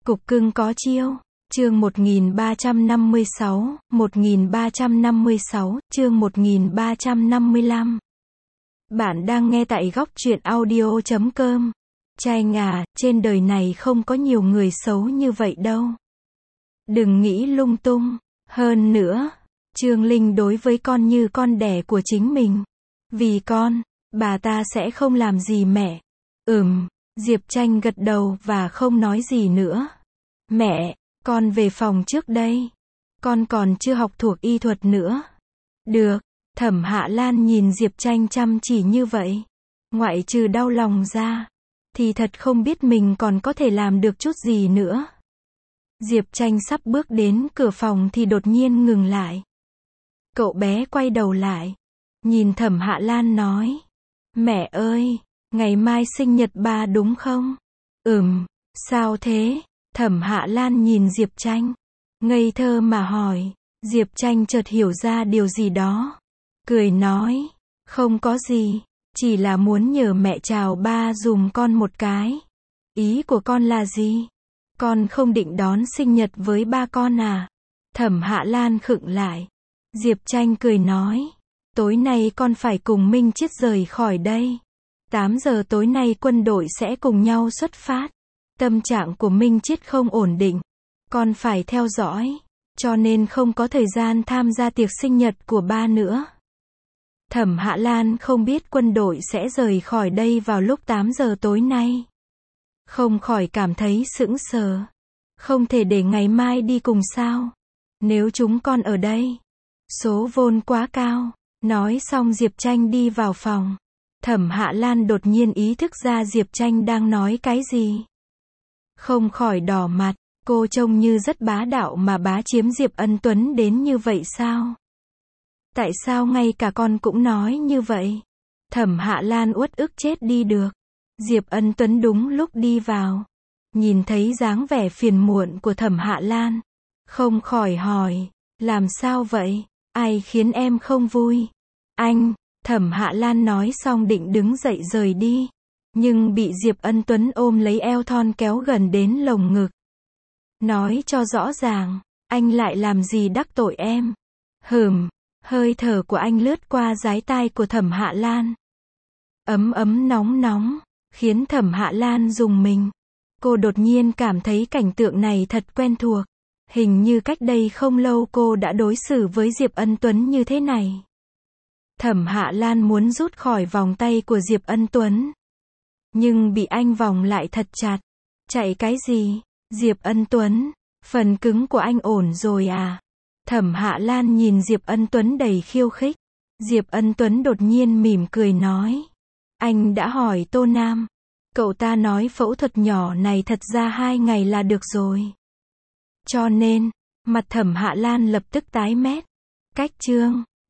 Cục cưng có chiêu. Chương 1356, 1356, chương 1355. Bạn đang nghe tại góc truyện audio.com. Chanh à, trên đời này không có nhiều người xấu như vậy đâu. Đừng nghĩ lung tung. Hơn nữa, Trương Linh đối với con như con đẻ của chính mình. Vì con, bà ta sẽ không làm gì mẹ. Diệp Chanh gật đầu và không nói gì nữa. Mẹ, con về phòng trước đây. Con còn chưa học thuộc y thuật nữa. Được. Thẩm Hạ Lan nhìn Diệp Chanh chăm chỉ như vậy. Ngoại trừ đau lòng ra, thì thật không biết mình còn có thể làm được chút gì nữa. Diệp Chanh sắp bước đến cửa phòng thì đột nhiên ngừng lại. Cậu bé quay đầu lại, nhìn Thẩm Hạ Lan nói. Mẹ ơi, ngày mai sinh nhật ba đúng không? Sao thế? Thẩm Hạ Lan nhìn Diệp Chanh, ngây thơ mà hỏi. Diệp Chanh chợt hiểu ra điều gì đó. Cười nói, không có gì, chỉ là muốn nhờ mẹ chào ba dùm con một cái. Ý của con là gì? Con không định đón sinh nhật với ba con à? Thẩm Hạ Lan khựng lại. Diệp Chanh cười nói, tối nay con phải cùng Minh Chiết rời khỏi đây. 8 giờ tối nay quân đội sẽ cùng nhau xuất phát. Tâm trạng của Minh Chiết không ổn định. Con phải theo dõi, cho nên không có thời gian tham gia tiệc sinh nhật của ba nữa. Thẩm Hạ Lan không biết quân đội sẽ rời khỏi đây vào lúc 8 giờ tối nay. Không khỏi cảm thấy sững sờ. Không thể để ngày mai đi cùng sao? Nếu chúng con ở đây, số vốn quá cao. Nói xong Diệp Chanh đi vào phòng. Thẩm Hạ Lan đột nhiên ý thức ra Diệp Chanh đang nói cái gì. Không khỏi đỏ mặt, cô trông như rất bá đạo mà bá chiếm Diệp Ân Tuấn đến như vậy sao? Tại sao ngay cả con cũng nói như vậy? Thẩm Hạ Lan uất ức chết đi được. Diệp Ân Tuấn đúng lúc đi vào. Nhìn thấy dáng vẻ phiền muộn của Thẩm Hạ Lan. Không khỏi hỏi, làm sao vậy? Ai khiến em không vui? Anh, Thẩm Hạ Lan nói xong định đứng dậy rời đi. Nhưng bị Diệp Ân Tuấn ôm lấy eo thon kéo gần đến lồng ngực. Nói cho rõ ràng, anh lại làm gì đắc tội em? Hơi thở của anh lướt qua dái tai của Thẩm Hạ Lan. Ấm ấm nóng nóng, khiến Thẩm Hạ Lan rùng mình. Cô đột nhiên cảm thấy cảnh tượng này thật quen thuộc. Hình như cách đây không lâu cô đã đối xử với Diệp Ân Tuấn như thế này. Thẩm Hạ Lan muốn rút khỏi vòng tay của Diệp Ân Tuấn. Nhưng bị anh vòng lại thật chặt. Chạy cái gì? Diệp Ân Tuấn, phần cứng của anh ổn rồi à? Thẩm Hạ Lan nhìn Diệp Ân Tuấn đầy khiêu khích. Diệp Ân Tuấn đột nhiên mỉm cười nói. Anh đã hỏi Tô Nam. Cậu ta nói phẫu thuật nhỏ này thật ra 2 ngày là được rồi. Cho nên, mặt Thẩm Hạ Lan lập tức tái mét. Cách chương